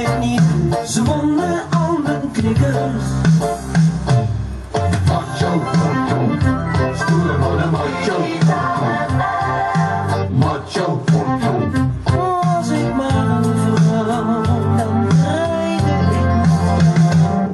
ik niet, ze wonnen aan de knikkers. Macho, stoere mannen, macho. Macho, Als ik maar een vrouw, dan draaide ik maar.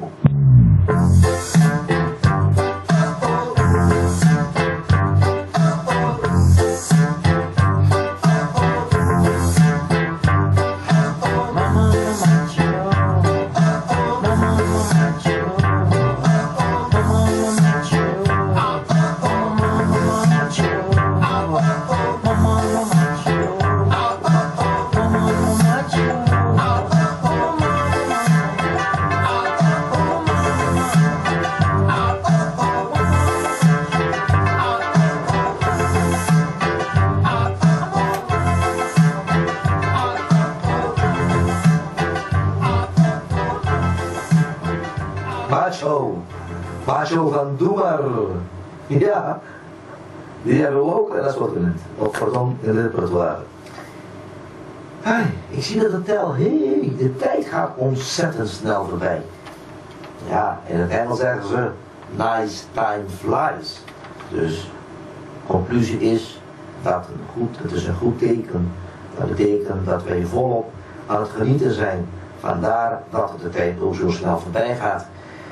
Macho, Macho van Doe maar. Ja, die hebben we ook in assortiment. Of pardon, in het repertoire. Hey, ik zie dat het tel, de tijd gaat ontzettend snel voorbij. Ja, in het Engels zeggen ze, nice time flies. Dus, conclusie is, dat het is een goed teken. Dat betekent dat wij volop aan het genieten zijn. Vandaar dat de tijd ook zo snel voorbij gaat.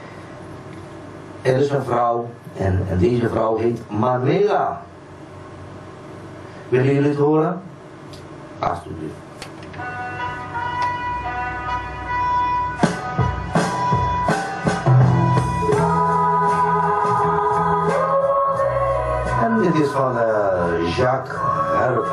Er is een vrouw en deze vrouw heet Manuela. Willen jullie het horen? Alsjeblieft. En dit is van Jacques Herp.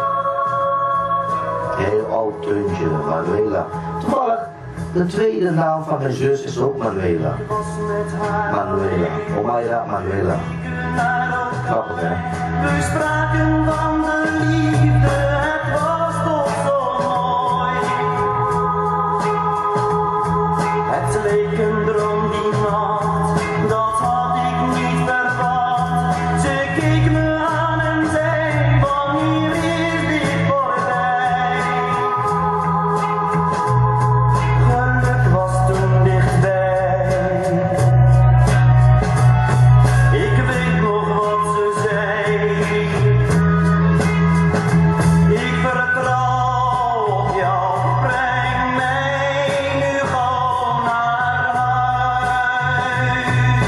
Heel oud deuntje, Manuela. Toevallig, de tweede naam van mijn zus is ook Manuela. Manuela, Omaira Manuela. Grappig, hè? We spraken van de liefde, het was toch zo mooi. Het leek een droom die nacht, dat had ik niet verwacht. Ze keek me aan en zei, wanneer is dit voorbij? Geluk was toen dichtbij. Ik weet nog wat ze zei. Ik vertrouw op jou, breng mij nu gauw naar huis.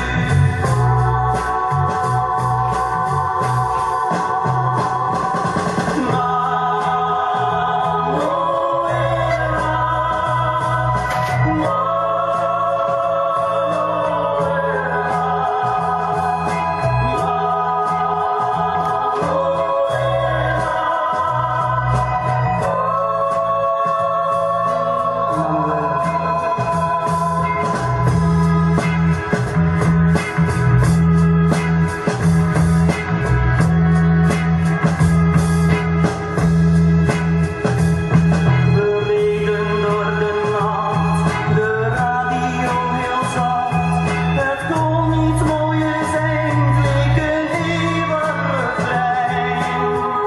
We reden door de nacht, de radio heel zacht. Het kon niet mooier zijn, het leek een eeuwig refrein.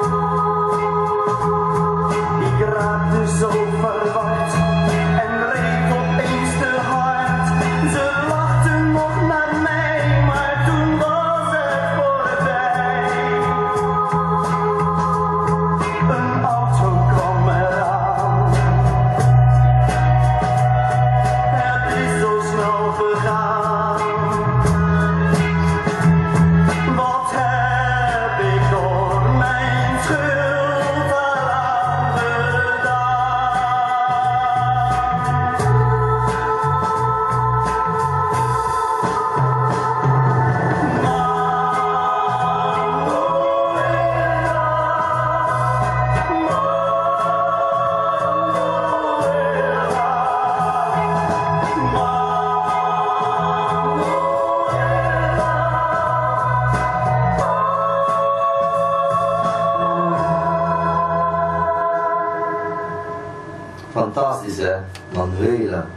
Ik raakte zo verward en reed opeens te hard. Ze lachten nog naar mij, maar toen was het voorbij. Een auto kwam eraan. Het is zo snel gegaan. Wat heb ik door mijn schuld eraan gedaan? Fantastisch, hè? Manuela.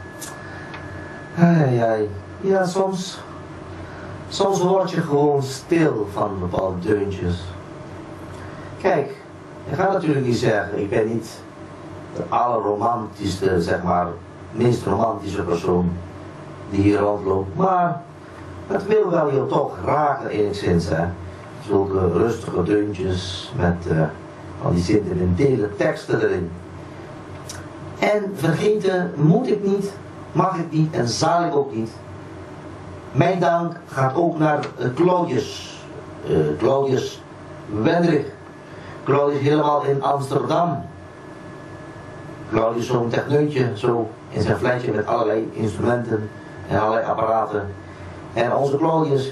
Ai. Ja, soms word je gewoon stil van bepaalde deuntjes. Kijk, ik ga natuurlijk niet zeggen, ik ben niet de allerromantischste, zeg maar, meest romantische persoon die hier rondloopt. Maar het wil wel je toch raken enigszins, hè. Zulke rustige deuntjes met al die sentimentele teksten erin. En vergeten moet ik niet, mag ik niet en zal ik ook niet. Mijn dank gaat ook naar Claudius. Claudius Wendrich. Claudius helemaal in Amsterdam. Claudius zo'n techneutje, zo in zijn flatje met allerlei instrumenten en allerlei apparaten. En onze Claudius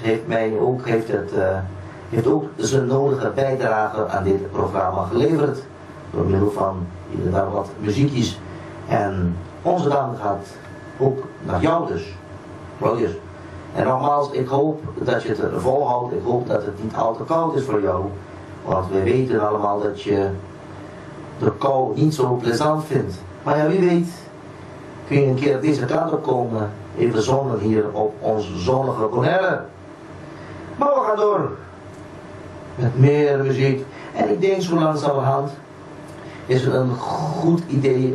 heeft ook zijn nodige bijdrage aan dit programma geleverd. Door middel van inderdaad wat muziekjes. En onze dank gaat ook naar jou dus, Claudius. En nogmaals, ik hoop dat je het er volhoudt. Ik hoop dat het niet al te koud is voor jou. Want we weten allemaal dat je de kou niet zo plezant vindt. Maar ja, wie weet kun je een keer deze kant op komen. Even zonnen hier op onze zonnige Bonaire. Maar we gaan door met meer muziek. En ik denk zo langzamerhand is het een goed idee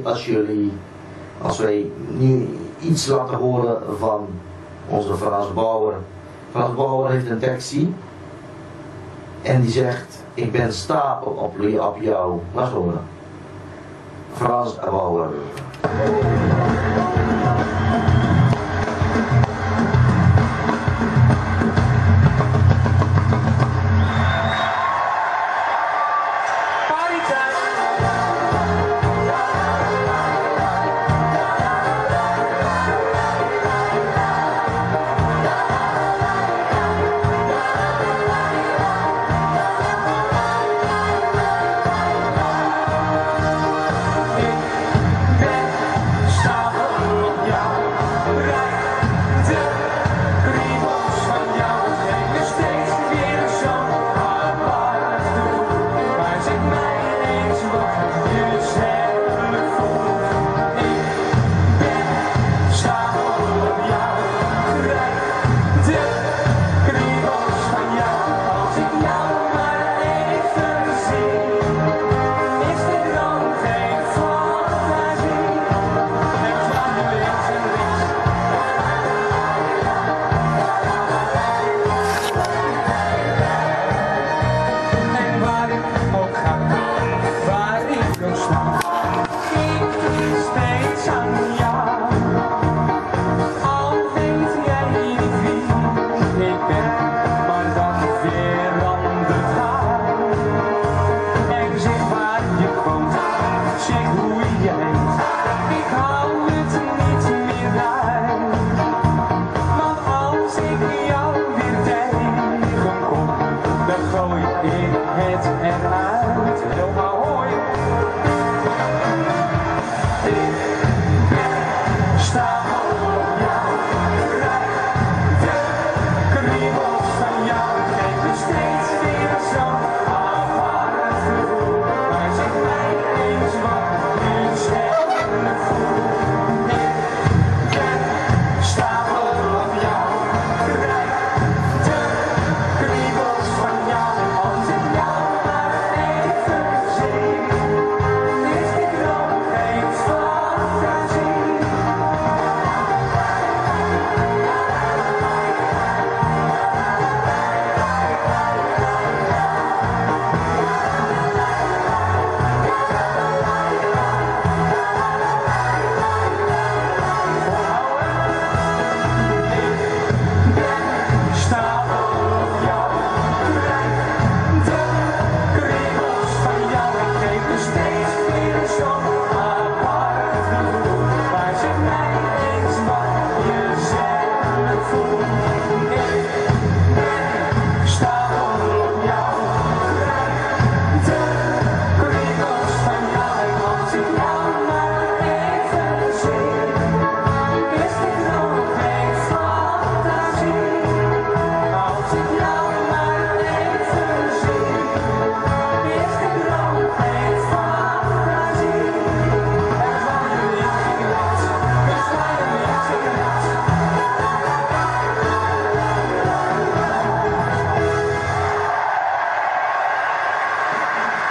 als wij nu iets laten horen van onze Frans Bauer. Frans Bauer heeft een tekstje en die zegt: ik ben stapel op jou. Laat eens horen. Frans Bauer.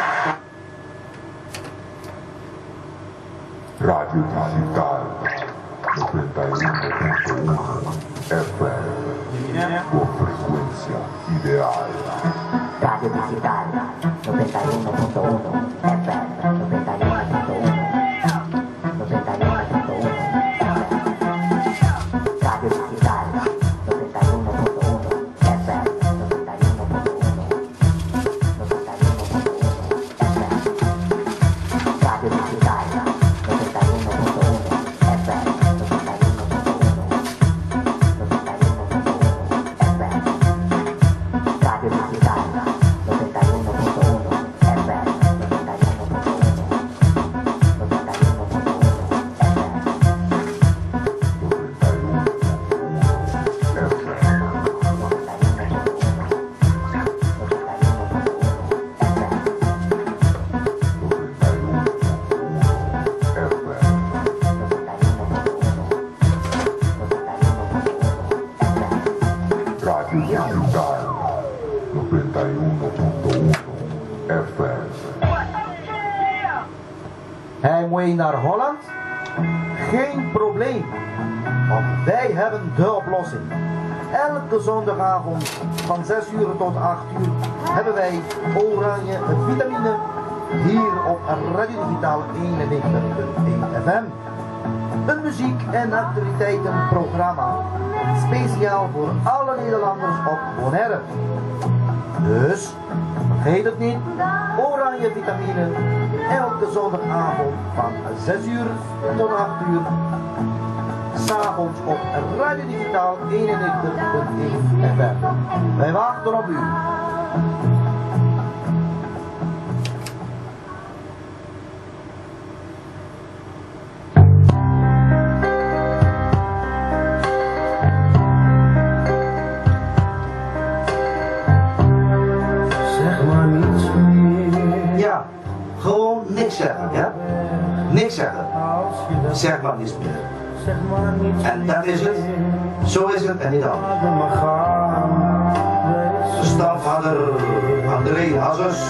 Radio Digitaal. Por frecuencia ideal. Radio Digital 91.1 FM 91.1 Radio Digital 91.1 FM 91.1 FM Radio Digital 91.1 FM 91.1 FM. Heimwee naar Holland? Geen probleem, want wij hebben de oplossing. Elke zondagavond van 6 uur tot 8 uur hebben wij oranje vitamine hier op Radio Digitaal 91.1 FM. Een muziek- en actualiteitenprogramma, speciaal voor alle Nederlanders op Bonaire. Dus, vergeet het niet, oranje vitamine, elke zondagavond van 6 uur tot 8 uur. 's Avonds op Radio Digitaal 91.1 FM. Wij wachten op u. Ja, gewoon niks zeggen, ja? Niks zeggen. Zeg maar niets meer. En dat is het. Zo is het en niet anders. De stamvader André Hazes.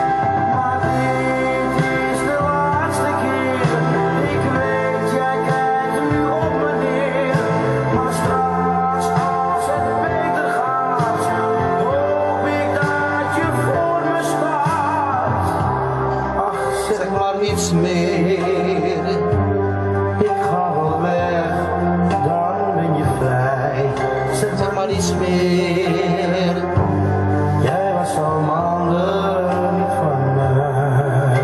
Zeg maar niets meer. Ik ga wel weg, dan ben je vrij. Zeg maar niets meer. Jij was al maanden niet van mij.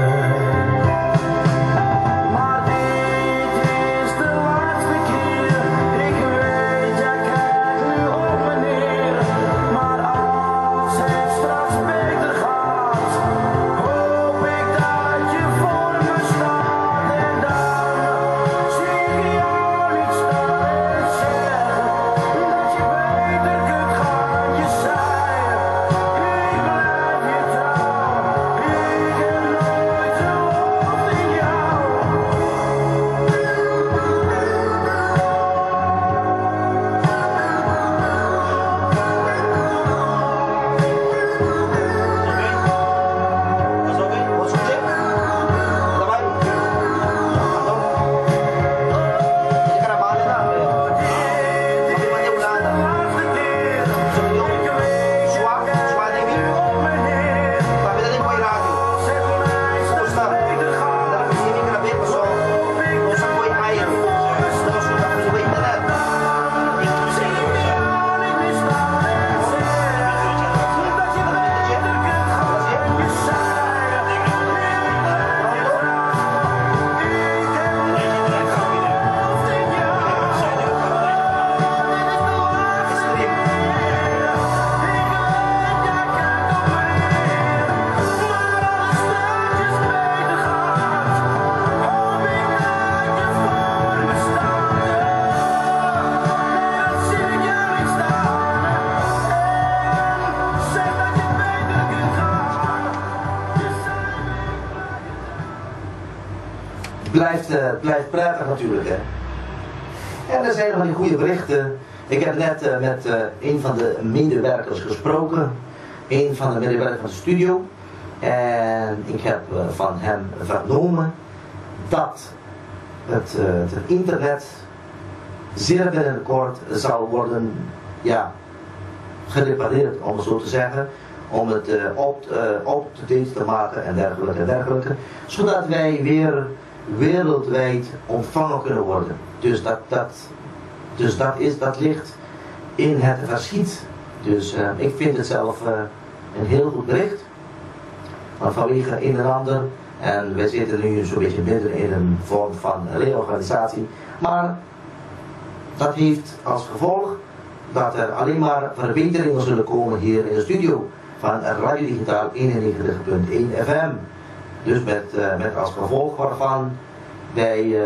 Maar dit is de laatste keer. Ik weet, jij kijkt nu op me neer. Maar als het straks beter gaat, hoop ik dat je voor me staat. En dan zie ik jou niet staan en zeggen dat je beter kunt gaan. Je zei, ik blijf je trouw. Ik heb nooit geloofd in jou. Wat zoek je? Daarbij? Je kan hem halen daar. Mag je maar niet laten. Zwaar, zwaar denk ik. Maar we zijn niet mooi radio. Hoe staat het? Dan heb je niet meer weer zo. Ons een mooi eier. Dat is goed, dat is een beetje net. Blijft prettig natuurlijk, hè. En er zijn nog van die goede berichten. Ik heb net met een van de medewerkers gesproken. Een van de medewerkers van de studio. En ik heb van hem vernomen dat het internet zeer binnenkort zal worden gerepareerd, om het zo te zeggen. Om het up-to-date te maken en dergelijke en dergelijke. Zodat wij weer wereldwijd ontvangen kunnen worden. Dus dat ligt in het verschiet. Dus ik vind het zelf een heel goed bericht. Maar vanwege een en ander. En wij zitten nu zo'n beetje midden in een vorm van reorganisatie. Maar dat heeft als gevolg dat er alleen maar verbeteringen zullen komen hier in de studio van Radio Digitaal 91.1 FM. Dus met als gevolg waarvan wij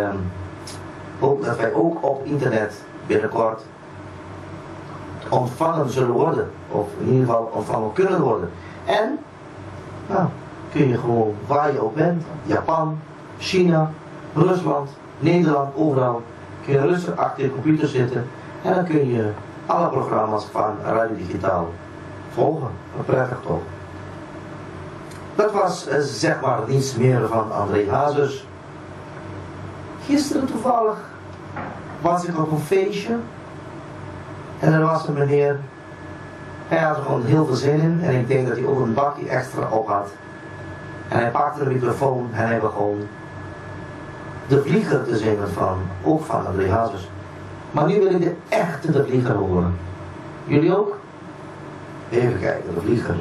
ook op internet binnenkort ontvangen zullen worden. Of in ieder geval ontvangen kunnen worden. En kun je gewoon waar je ook bent, Japan, China, Rusland, Nederland, overal, kun je rustig achter je computer zitten en dan kun je alle programma's van Radio Digitaal volgen. Prettig toch? Dat was zeg maar niets meer van André Hazes. Gisteren toevallig was ik op een feestje en er was een meneer, hij had er gewoon heel veel zin in en ik denk dat hij ook een bakje extra op had. En hij pakte de microfoon en hij begon De Vlieger te zingen ook van André Hazes. Maar nu wil ik de echte De Vlieger horen. Jullie ook? Even kijken, De Vlieger.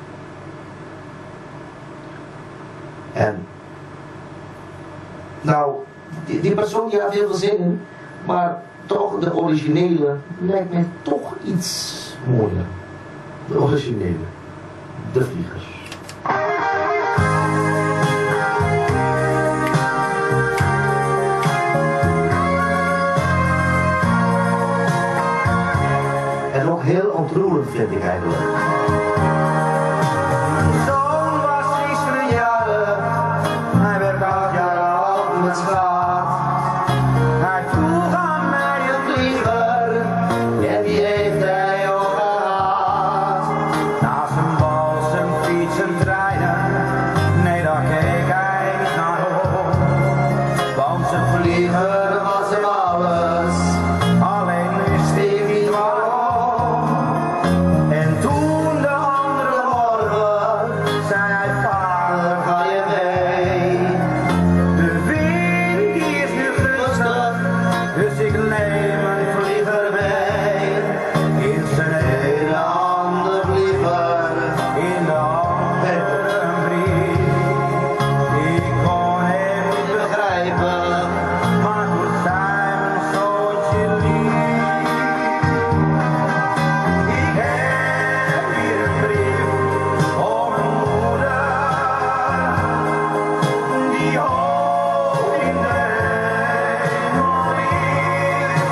En nou, die persoon die had heel veel zin in, maar toch de originele lijkt mij toch iets mooier. De originele. De Vlieger. En ook heel ontroerend vind ik eigenlijk. Mijn zoon was gisteren jarig, hij werd 8 jaar oud met schaat. Hij vroeg aan mij een vlieger, en die heeft hij ook gehad. Naast een bal, zijn fiets, zijn treinen, nee daar keek hij niet naar op. Want zijn vlieger was hem alles, alleen wist ik niet waarom. En toen de andere morgen zei hij: vader, ga je mee? De wind die is nu gunstig, dus ik neem een vlieger mee. In zijn ene hand de vlieger, in de andere een brief. Ik kon hem niet begrijpen, maar toen zei mijn zoontje lief: ik heb hier een brief om een moeder die hoog in de hemel ligt.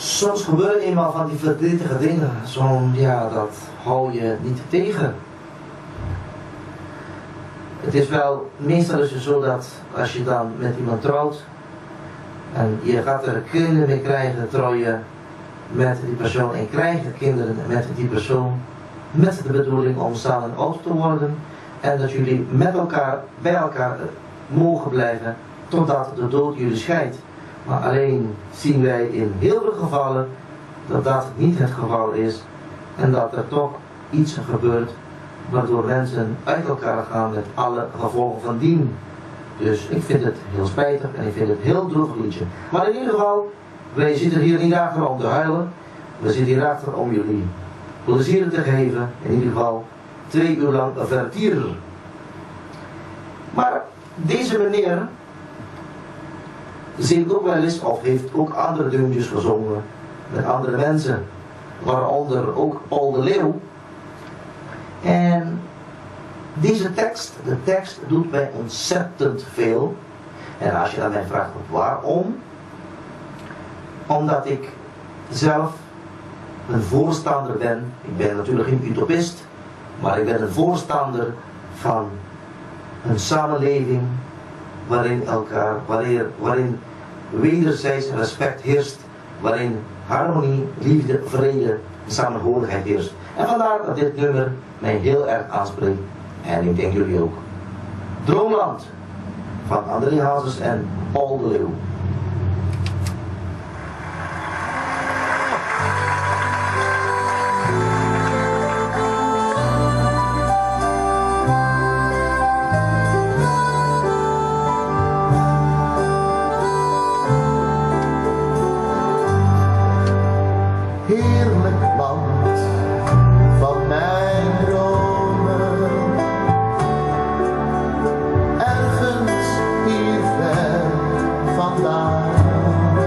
soms gebeuren eenmaal van die verdrietige dingen. Ja, dat hou je niet tegen. Het is wel, meestal is het zo dat als je dan met iemand trouwt en je gaat er kinderen mee krijgen, trouw je met die persoon en krijg je kinderen met die persoon met de bedoeling om samen oud te worden en dat jullie met elkaar, bij elkaar mogen blijven totdat de dood jullie scheidt. Maar alleen zien wij in heel veel gevallen dat dat niet het geval is en dat er toch iets gebeurt waardoor mensen uit elkaar gaan met alle gevolgen van dien. Dus ik vind het heel spijtig en ik vind het heel droevig liedje. Maar in ieder geval, wij zitten hier niet achter om te huilen. We zitten hier achter om jullie plezier te geven. In ieder geval 2 uur lang vertier. Maar deze meneer zingt ook wel eens of heeft ook andere deuntjes gezongen met andere mensen. Waaronder ook Paul de Leeuw. En deze tekst, de tekst doet mij ontzettend veel. En als je aan mij vraagt waarom, omdat ik zelf een voorstander ben. Ik ben natuurlijk geen utopist, maar ik ben een voorstander van een samenleving waarin wederzijds respect heerst, waarin harmonie, liefde, vrede en samenhorigheid heerst. En vandaar dat dit nummer mij heel erg aanspreekt. En ik denk jullie ook. Droomland van André Hazes en Paul de Leeuw. Heerlijk land van mijn dromen, ergens hier ver vandaan,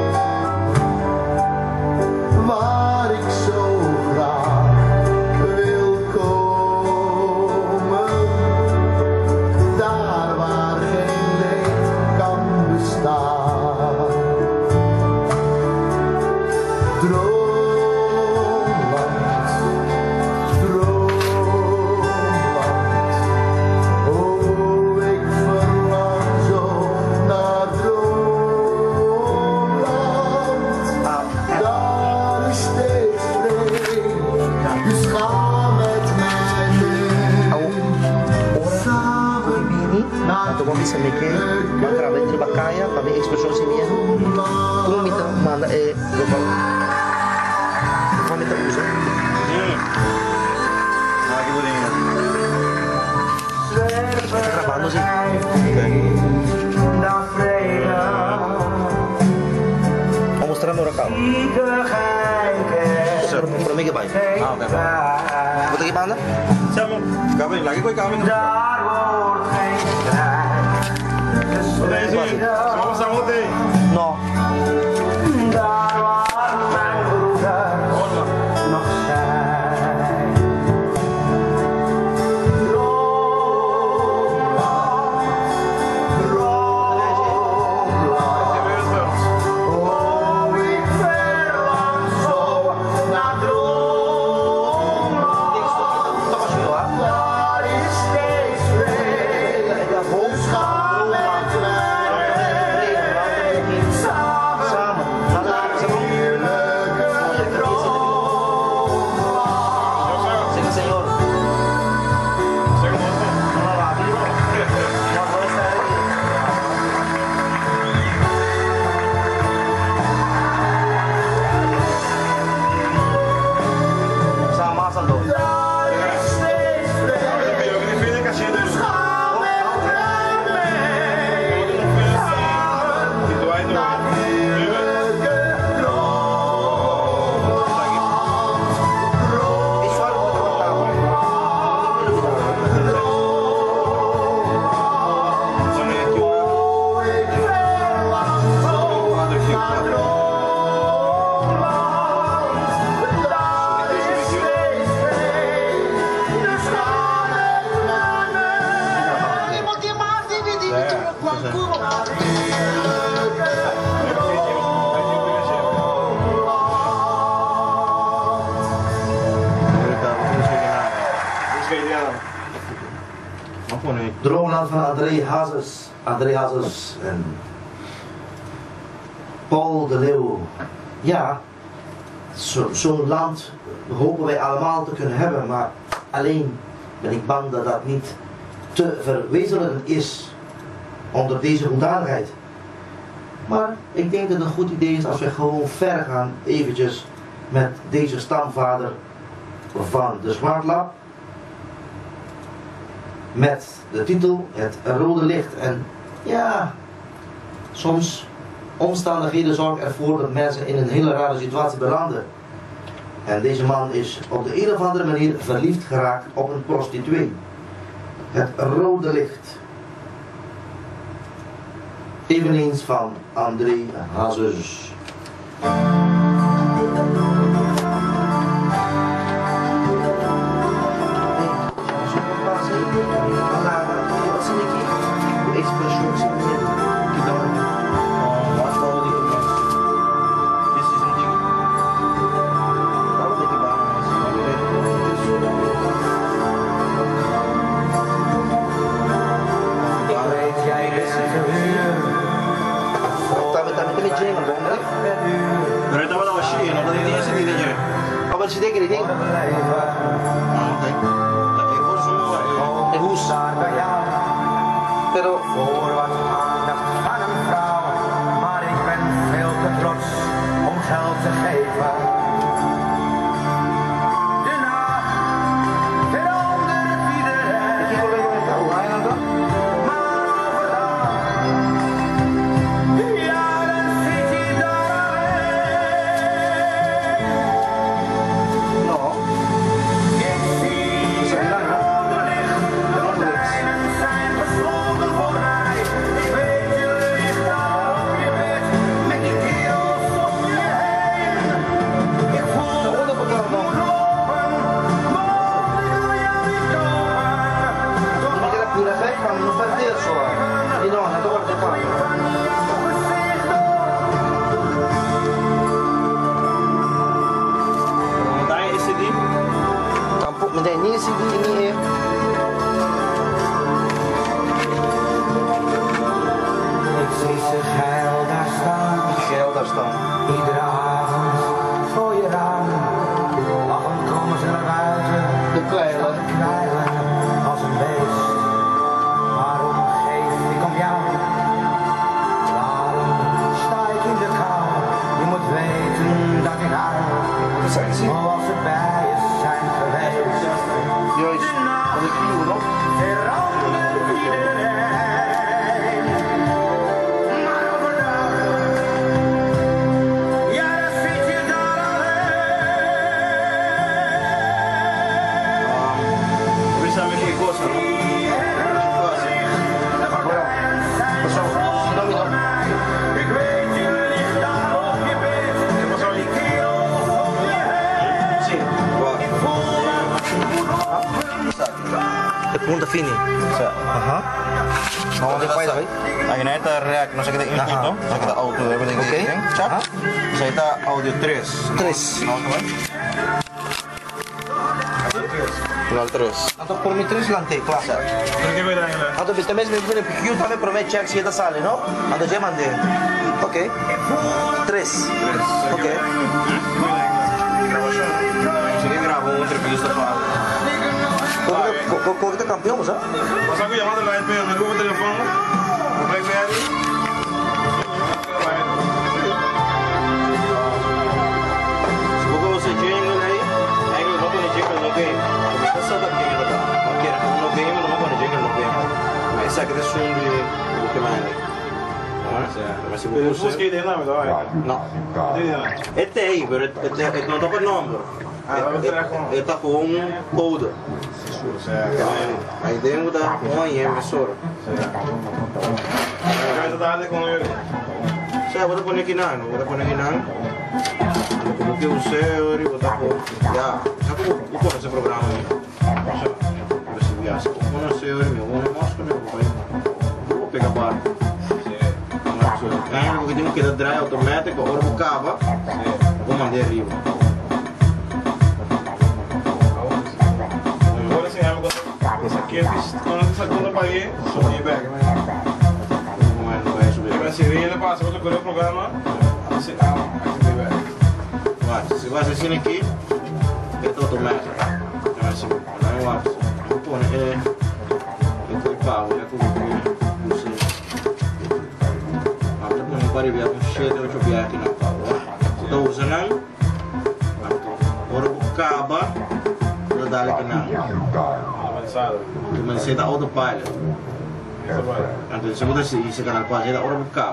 waar ik zo graag wil komen, daar waar geen leed kan bestaan. Kung bisa mikir, magkarabi dari bakaya, kami ekspresyon si Mia. Kung minta mana lupa, kami minta usah. Lagi boleh. Trabajando sih. Mau mostrando rekam. Por mí que baik. Oke. Betul gimana? Siapa? Kami lagi kau kami. Sama-sama deh. No. Samen Droomland van André Hazes en Paul de Leeuw. Ja, zo'n land hopen wij allemaal te kunnen hebben, maar alleen ben ik bang dat dat niet te verwezenlijken is onder deze hoedanigheid. Maar ik denk dat het een goed idee is als we gewoon verder gaan eventjes met deze stamvader van de Smart Lab. Met de titel Het Rode Licht. En ja, soms omstandigheden zorgen ervoor dat mensen in een hele rare situatie belanden. En deze man is op de een of andere manier verliefd geraakt op een prostituee. Het Rode Licht. Eveneens van André Hazes. Si dek ini, pero voor wat aandacht van een vrouw, maar ik ben veel te trots om geld te geven. De nacht verandert iedereen, maar overdag, ja, dan zit je daar alleen. no, Ik zie het rode licht, de gordijnen zijn gesloten voor mij. Ik weet je ligt daar op je bed, met die kerels om je heen. Ik voel het moet lopen, maar ik wil jou niet kopen. Toch ik heb hier effect van een partij zo. Die nog het wordt te pakken. van jouw gezicht op. Daar is die. Tampuk meteen niet CD ini. Ik zie ze geil daar staan. Geld daar staan. Iedere avond voor je raam, lachend komen ze naar buiten, De kwijlen. kwijlen als een beest. Waarom geef ik om jou? Waarom sta ik in de kou? Je moet weten dat ik hou, zoals ze bij je zijn geweest. Juist. Wat ik hier nog. Verandert iedereen, maar overdag, ja, dan zit je daar alleen. We zijn met geen kost. De gordijnen zijn gesloten voor mij. Ik weet je ligt daar op je bed, met die kerels om je heen. Sim. Ik voel dat het moet lopen. Het punto fini. Aha. Oh, dit kwijt, hoor. Aí neta rec, nós aqui tem Aha. nós aqui da auto, eu vou ter Oké. que chat. Aha. Isso aí tá áudio 3. 3. Final 3. Atau por mi 3 lantai kelas. Perché vai dai là? Atau bisa mes me più também promete check se da sale, no? Atau dia mande. Ok. 3. Ok. Você quer gravar uma entrevista para Kok kita kampioen, hè? Mas aku chamada lá em pé, eu vou telefone. O BlackBerry. Se você jingle aí, aí eu vou pôr jingle no game. Começa só daqui já tá. Aqui no game não vou pôr jingle no game. Mas essa aqui é som de o que mais. Mas se você busca aí não, não. Este aí, pero este não toca o nome. Ele tá com um code. Aí dentro da uma emissora. Saya vou pôr aqui não, vou pôr aqui não. Porque o seu, vou tá com, já, sabe o que esse programa aí? Esse viagem, o seu, meu, vou mostrar meu pai. Vou pegar para. Aí porque tem que dar drive automático, agora o cabo, vou mandar arriba. Esse aqui Quando você quando eu paguei, subi back. Não vai subir. Mas se ele passa, você escolheu o programa, você ativei back. Watch, se você assina aqui, é todo automático. Então assim, não watch. Eu pôr, eu fui pago, né? Não sei. Mas eu não parei ver com cheio, eu deixa aqui na pau. Você está usando, agora o cabo, eu dá aqui na. Mas você dá autopilot. Então, se você isi canal quase da orang buka,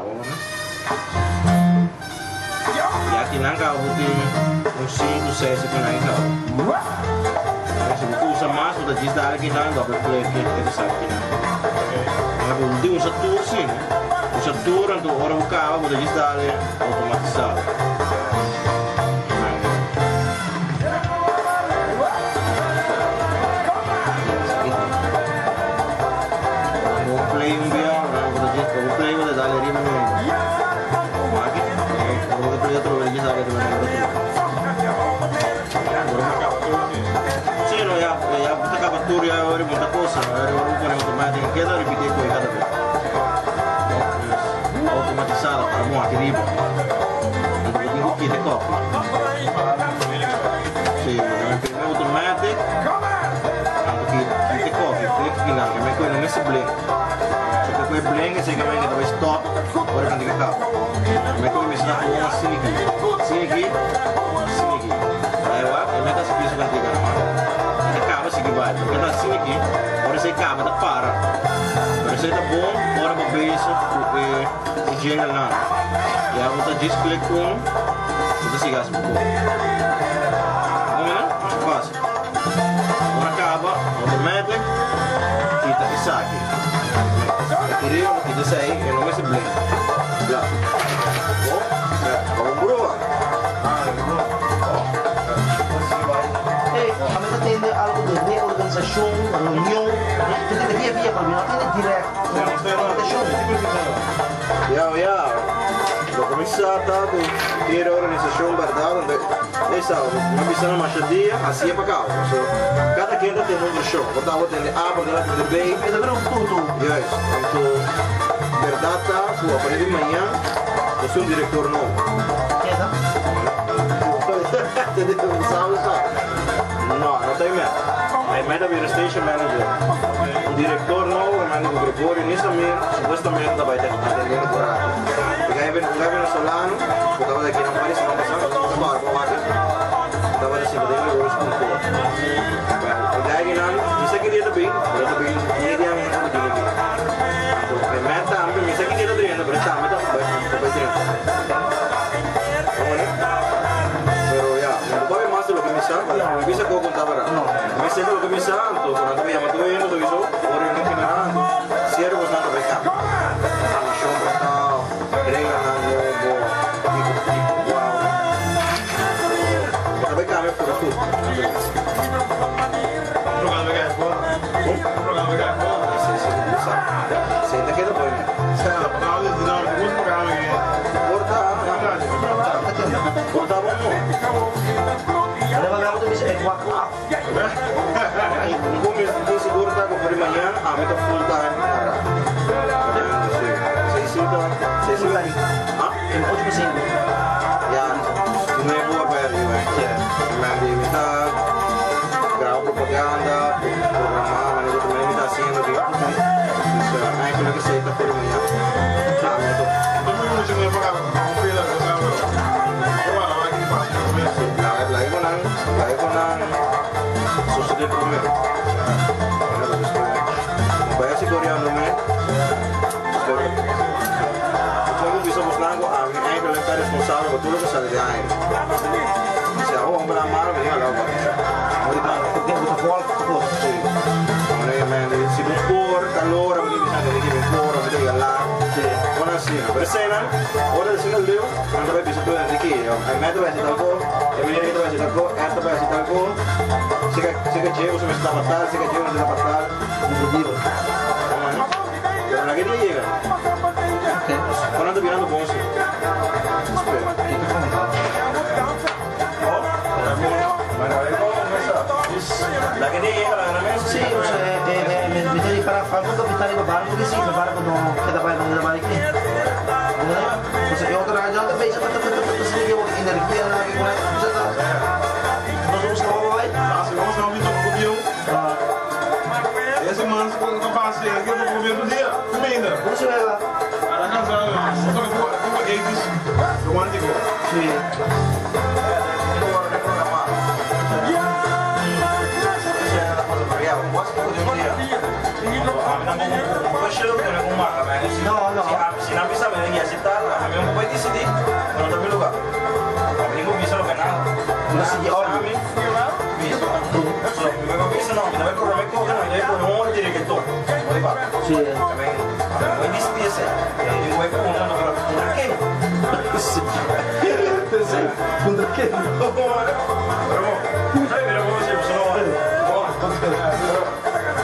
ya kinang kau butuh usi sesi kanai kau. Se buku usa mas, udah jis dari kinang double play itu sahaja kinang. Tapi butuh usa tour sih, usa tour untuk orang buka, udah jis dari otomatisado. Ya ori muita coisa, ori um automático que dá repetir com cada vez. Automatizado para mo aqui riba. Então digo que de copo. Sim, é automático. Aqui de copo, que não, que me coi não é blend. Se que coi blend, se que me que talvez stop, ora quando que acaba. Me coi me está com assim aqui. Sim aqui. Aí eu me tá se piso quando diga. Vai, porque tá assim aqui, agora você acaba, tá para. Agora você tá bom, agora para ver isso, porque o gênero não. E aí você display com, você se gasta um pouco. Vamos lá? Fácil. Agora acaba, automático, quita e saque. Queria, quita isso aí, eu não me se blend. Já. Bom, vamos provar. Tiene algo de organización, reunión, tiene de vía para mí, no tiene directo. Ya. Lo cominciata con tiene organización, verdad, donde una piscina machadilla, así es para acá. Cada quien tiene un show. Votamos tiene A, votamos tiene B. Es de ver un tuto. Ya es. Entonces, verdad, tú a partir de mañana, yo soy un director nuevo. ¿Qué es No, não tem medo. Aí manda vir station manager. O diretor novo, o manda o Gregório, nisso mesmo, supostamente vai ter atendendo por aí. Porque aí vem o Solano, que estava daqui na Paris, não passava, estava aqui. Estava assim, vai ter que ir com o corpo. O daí não, isso aqui dia também, eu também, dia de amanhã, eu digo aqui. Então, a meta também, isso aqui dia também, eu também, tá, meta, vai ter. Vamos lá? Bisa kau contar para? No. Mas se não começar, então quando eu chamo tu indo, tu isso, ora não tem nada. Se era você não vai cá. Na sombra tal, rega na logo, tipo uau. Quando vai cá me por tudo. Programa vai cá fora. Programa vai cá fora. Se ainda queda bom. Se não, não, os programas aqui. Corta bom. Bisa evacuar. Como seguro está com por manhã, a meta full time. Você sim vai. Em 8%. Já, não é boa para ele, mas de imitar, gravar propaganda, programar, mas eu também está sendo aqui. Isso é aquilo que você está por manhã. Ah, meta. Todo mundo chegou para cá, não fez a coisa. Lagi konang susude primer. Bayar si Koreano men. Como bisa buscar algo a mí hay que estar responsable por todo lo que sale de ahí. Si hago un plan malo, me diga la otra. Ahorita porque mucho fuego, sí. Si no por calor, a mí me sale de que me por, me diga la. Sí. Bueno, sí, pero cena, ahora decir el lío, cuando vai pisar todo de aquí, a meta vai ser algo, a mí vai ser algo, esta vai ser algo. Se que llevo se me está pasando, se que llevo se está pasando, no digo. Pero la que te llega. Quando ando virando bom, sim. Espera. La que te llega la mesa. Sí, o sea, Esse mano se for capaz de ser, eu tô comendo dia, comida. Hoe is het? Ela cansa, como eles, eu ando igual. Sim. No, no. Se não precisa bem aceitar, a mim não vai decidir, não tá pelo lugar. A mim não precisa lo penal. Não se olha. Não precisa não, não vai correr, vai correr, não vai correr, não vai ter que tocar. Vai para. Sim. Vai decidir esse. Ele vai correr, não vai correr. Quem? Sim. Contra quem? Vamos. Sai, mira, vamos ver, se não vai. Vamos.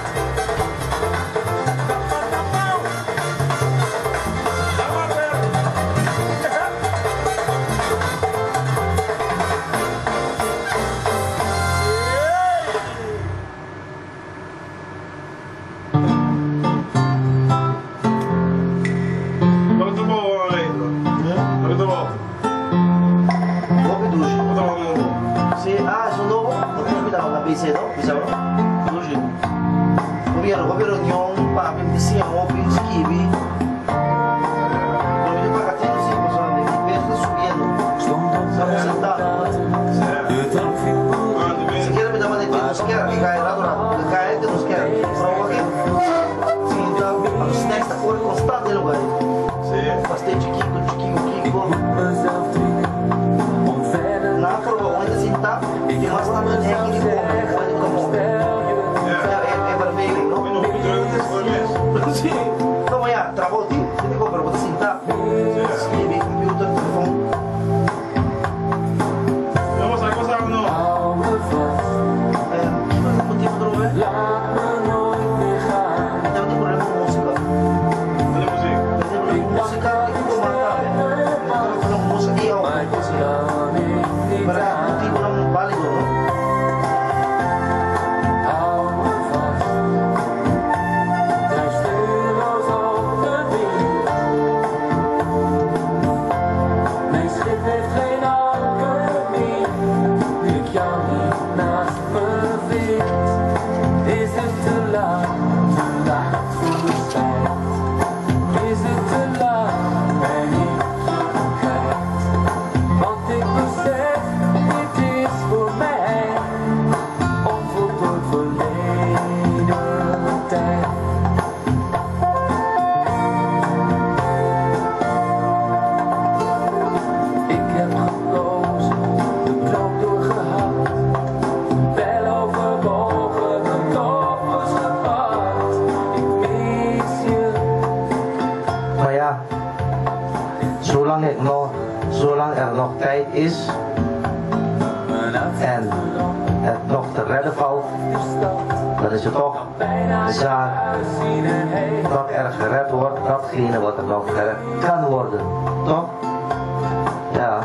Governo nyong para pemisi yang mobil skibi. Kalau itu pakai itu sih masalah ini biasa sugian. Sama sentado. Sekian beda mana itu sekian kaya rata kaya itu sekian. Berapa lagi? Sehingga harus next tak boleh konstan di lugar. Pasti cikiko. Nah kalau orang itu cinta, dia masih tak boleh yang ini kok. Sim, então amanhã, travou o dia, você tem que comprar, você sentar, escrever, computer, telefone. Vamos lá, coisa não. Não tem problema. Então tem problema com música. Tem problema com música, tem que comandar, né? Tem problema com música e algo. Para não tem problema válido, não? Zolang er nog tijd is en het nog te redden valt, dan is het toch de zaak dat er gered wordt, datgene wat er nog gered kan worden, toch? Ja.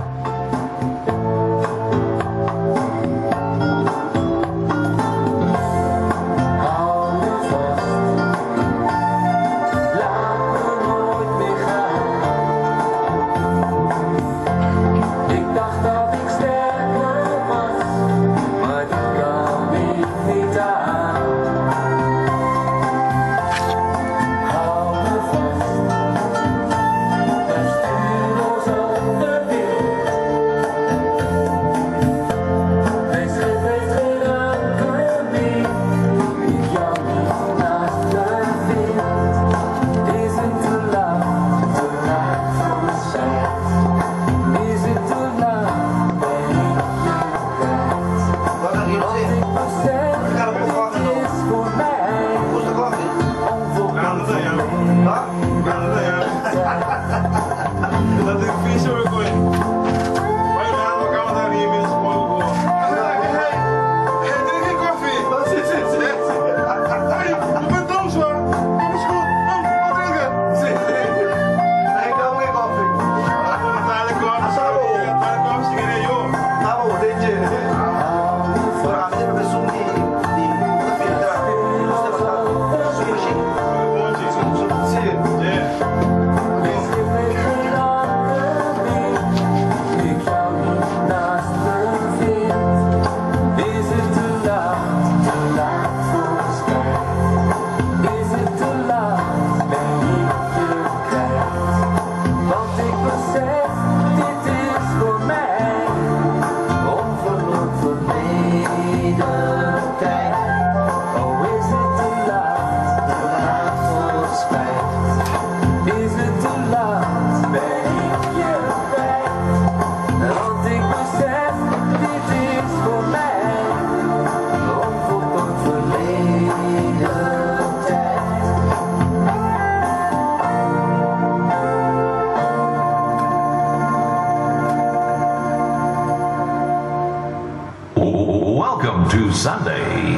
Welcome to Sunday.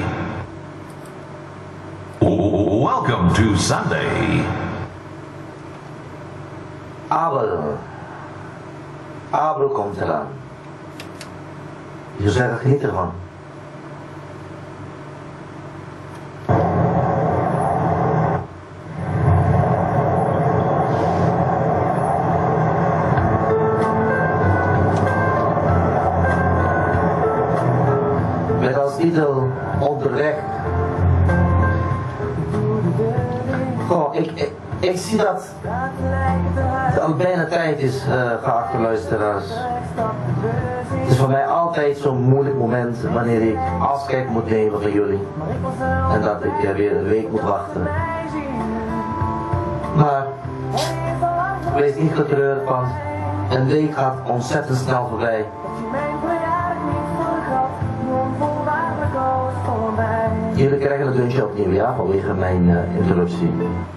Welcome to Sunday. Abel komt eraan. Je zou zeggen, geniet ervan. Met als titel Onderweg. Goh, ik zie dat het al bijna tijd is, geachte luisteraars. Het is voor mij altijd zo'n moeilijk moment wanneer ik afscheid moet nemen van jullie. En dat ik weer een week moet wachten. Maar wees niet getreurd, want een week gaat ontzettend snel voorbij. Jullie krijgen een deuntje opnieuw, ja, vanwege mijn interruptie.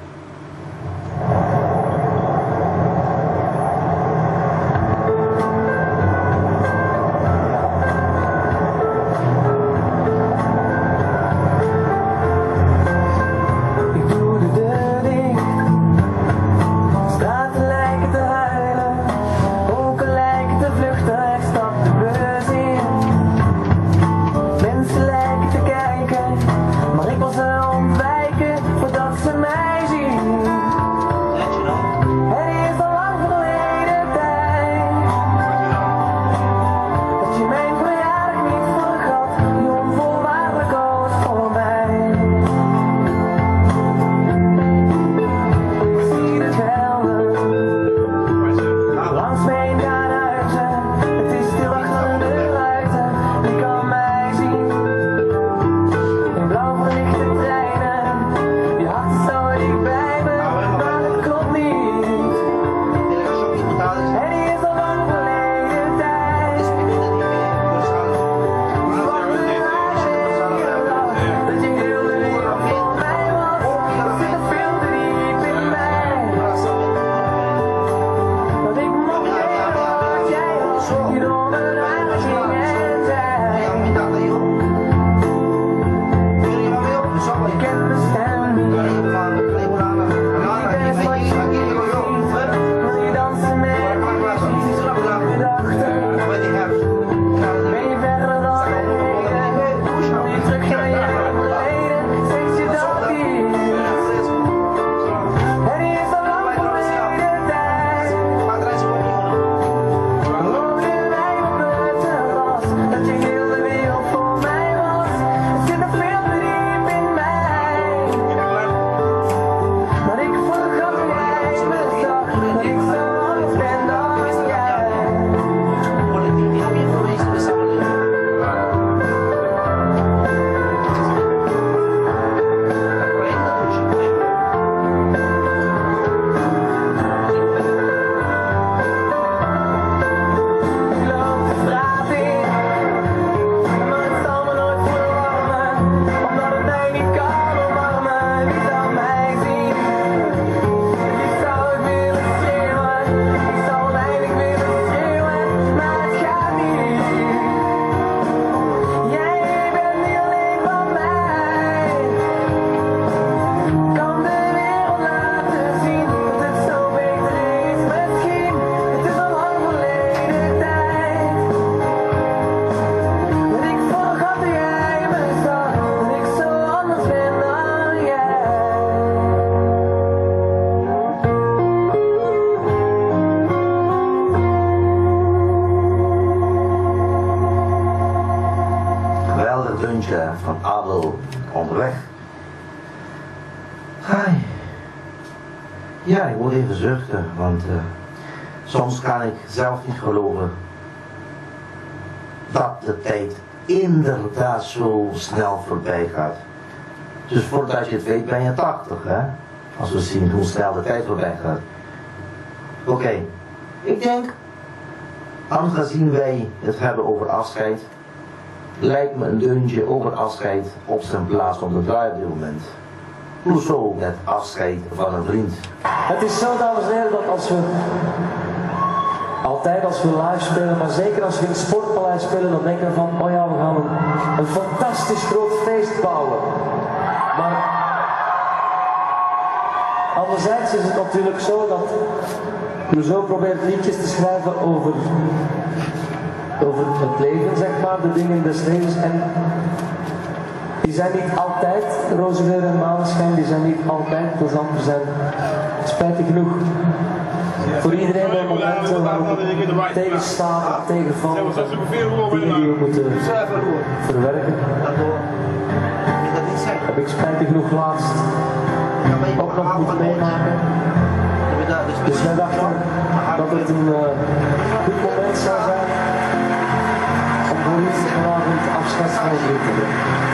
Van Abel onderweg. Hi. Ja, ik moet even zuchten, want soms kan ik zelf niet geloven dat de tijd inderdaad zo snel voorbij gaat. Dus voordat je het weet ben je 80, hè? Als we zien hoe snel de tijd voorbij gaat. Oké, ik denk, aangezien wij het hebben over afscheid, lijkt me een deuntje over afscheid op zijn plaats om te draaien op dit moment. Hoezo met afscheid van een vriend? Het is zo, dames en heren, dat als we live spelen, maar zeker als we in het Sportpaleis wij spelen, dan denken we van, oh ja, we gaan een fantastisch groot feest bouwen. Maar anderzijds is het natuurlijk zo dat Clouseau probeert liedjes te schrijven over het leven, zeg maar, de dingen des levens. En die zijn niet altijd, rozenkleur en maneschijn, die zijn niet altijd plezant. Er zijn spijtig genoeg voor iedereen wel momenten waarop het tegenstaat en tegenvalt, dingen die we moeten verwerken. Heb ik spijtig genoeg laatst ook nog moeten meemaken. Dus wij dachten dat het een goed moment zou zijn om voor u vanavond afscheid van te nemen.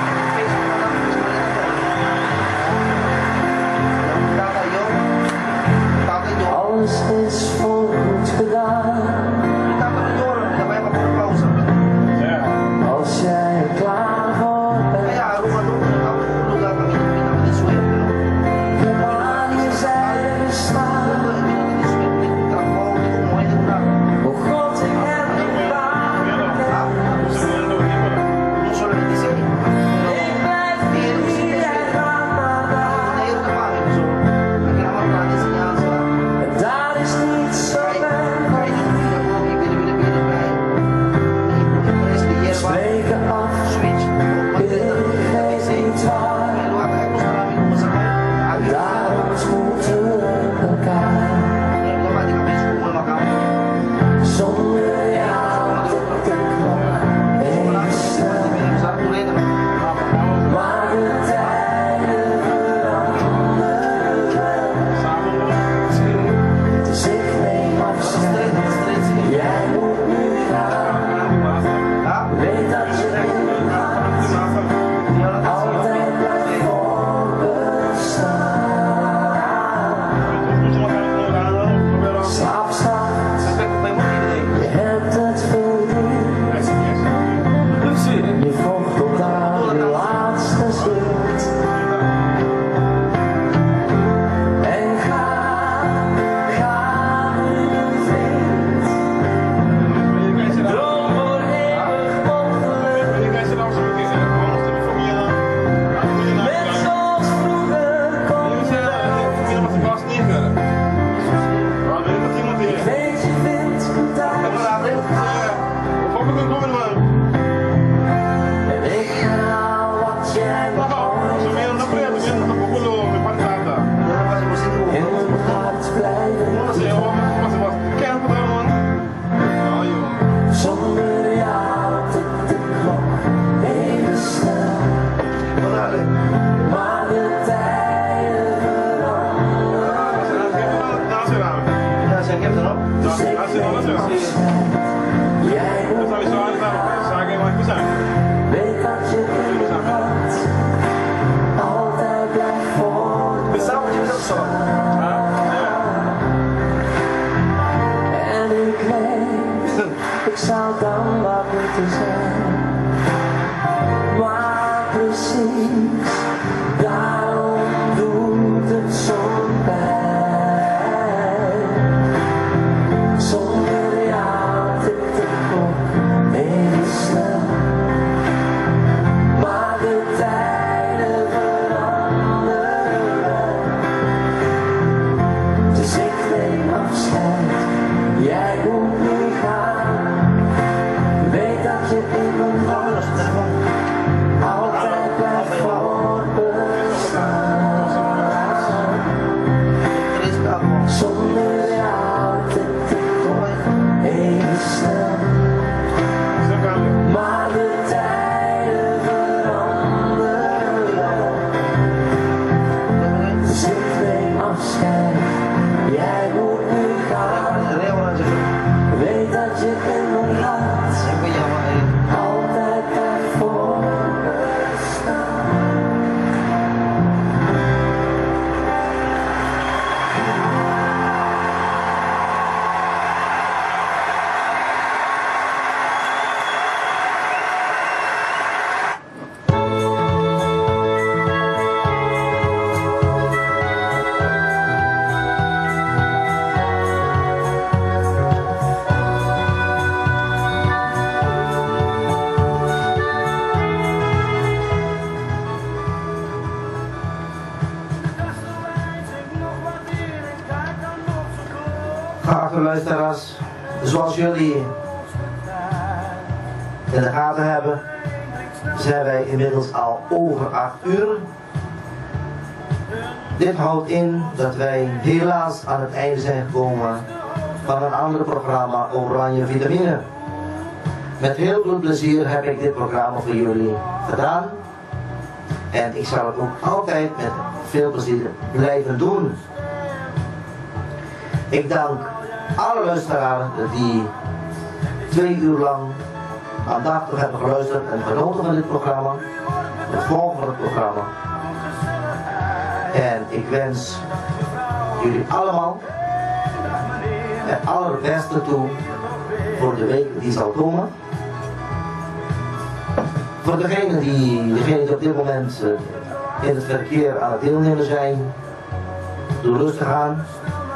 Alles is voorgoed gedaan. Als jij er klaar voor bent. Kom aan je zijde staan. Oh God, ik heb een baan. Ik blijf hier en ga maar daar. En daar is niet zo ver. Spreken af, ik weet niet waar. Daar ontmoeten we elkaar. Zonder jou tikt de klok even snel. Maar de tijden veranderen wel. Dus ik neem afscheid, jij moet nu gaan. Weet dat je in mijn hart altijd blijft voorbestaan. Slaap zacht, je hebt het verdiend. Je vocht tot aan je laatste zucht. En ga nu vriend. Droom voor eeuwig ongeluk. Net zoals vroeger kon je ik weet je vindt goed uit. En ik ga wat jij nooit in mijn hart blijven. Zonder jou tikt de klok even snel. Maar de tijden veranderen. Dus ik neem afscheid. Jij moet nu gaan. Weet dat je in mijn hart altijd blijft voorbestaan. En ik weet, ik zou dankbaar moeten zijn. Maar precies, daarom doet het zo'n pijn. Zonder jou tikt de klok even snel. Maar de tijden veranderen wel. Dus ik neem afscheid, jij moet nu gaan. Weet dat je in mijn hart altijd blijft voorbestaan. Zonder jou tikt de klok even snel. Maar de tijden veranderen wel. Dus ik neem afscheid, jij moet nu gaan. Weet dat je in mijn hart altijd luisteraars, zoals jullie in de gaten hebben, zijn wij inmiddels al over 8 uur. Dit houdt in dat wij helaas aan het einde zijn gekomen van een ander programma, Oranje Vitamine. Met heel veel plezier heb ik dit programma voor jullie gedaan. En ik zal het ook altijd met veel plezier blijven doen. Ik dank alle luisteraars die 2 uur lang aandachtig hebben geluisterd en genoten van dit programma. Het volgen van het programma. En ik wens jullie allemaal het allerbeste toe voor de week die zal komen. Voor degenen die op dit moment in het verkeer aan het deelnemen zijn, doe rustig aan.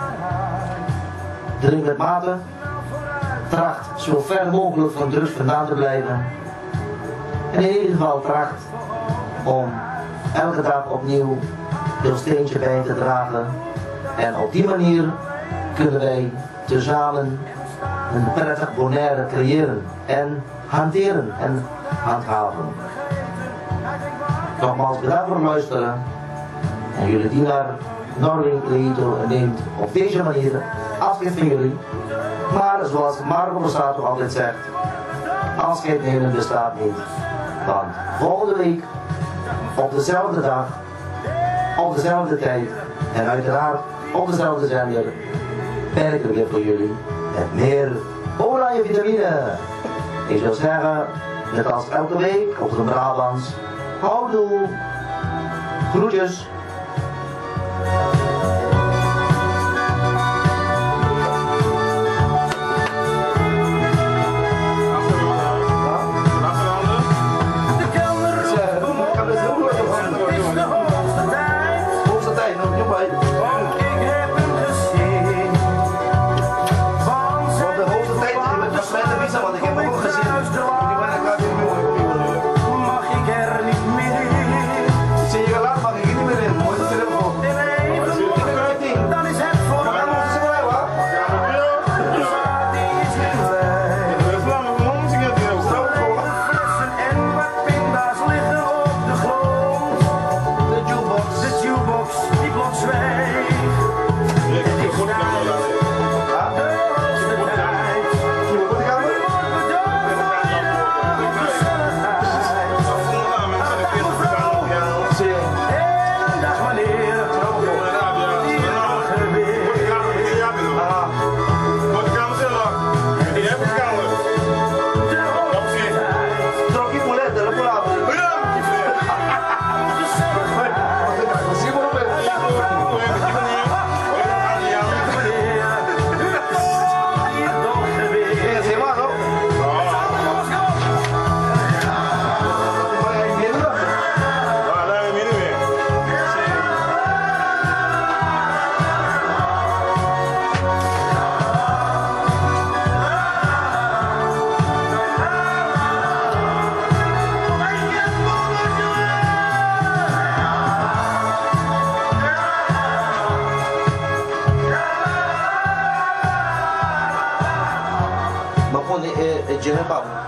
Drink met mate. Tracht zo ver mogelijk van drugs vandaan te blijven. En in ieder geval tracht om elke dag opnieuw een steentje bij te dragen. En op die manier kunnen wij tezamen een prettig Bonaire creëren en hanteren en handhaven. Nogmaals bedankt voor het luisteren. En jullie dienaar Norwin Leito neemt op deze manier afscheid van jullie. Maar zoals Marco Borsato altijd zegt, afscheid nemen bestaat niet. Want volgende week, op dezelfde dag, op dezelfde tijd en uiteraard op dezelfde zender, ben ik er weer voor jullie met meer Oranje Vitamine. Ik zou zeggen, net als elke week op de Brabants, houdoe, groetjes. Jennifer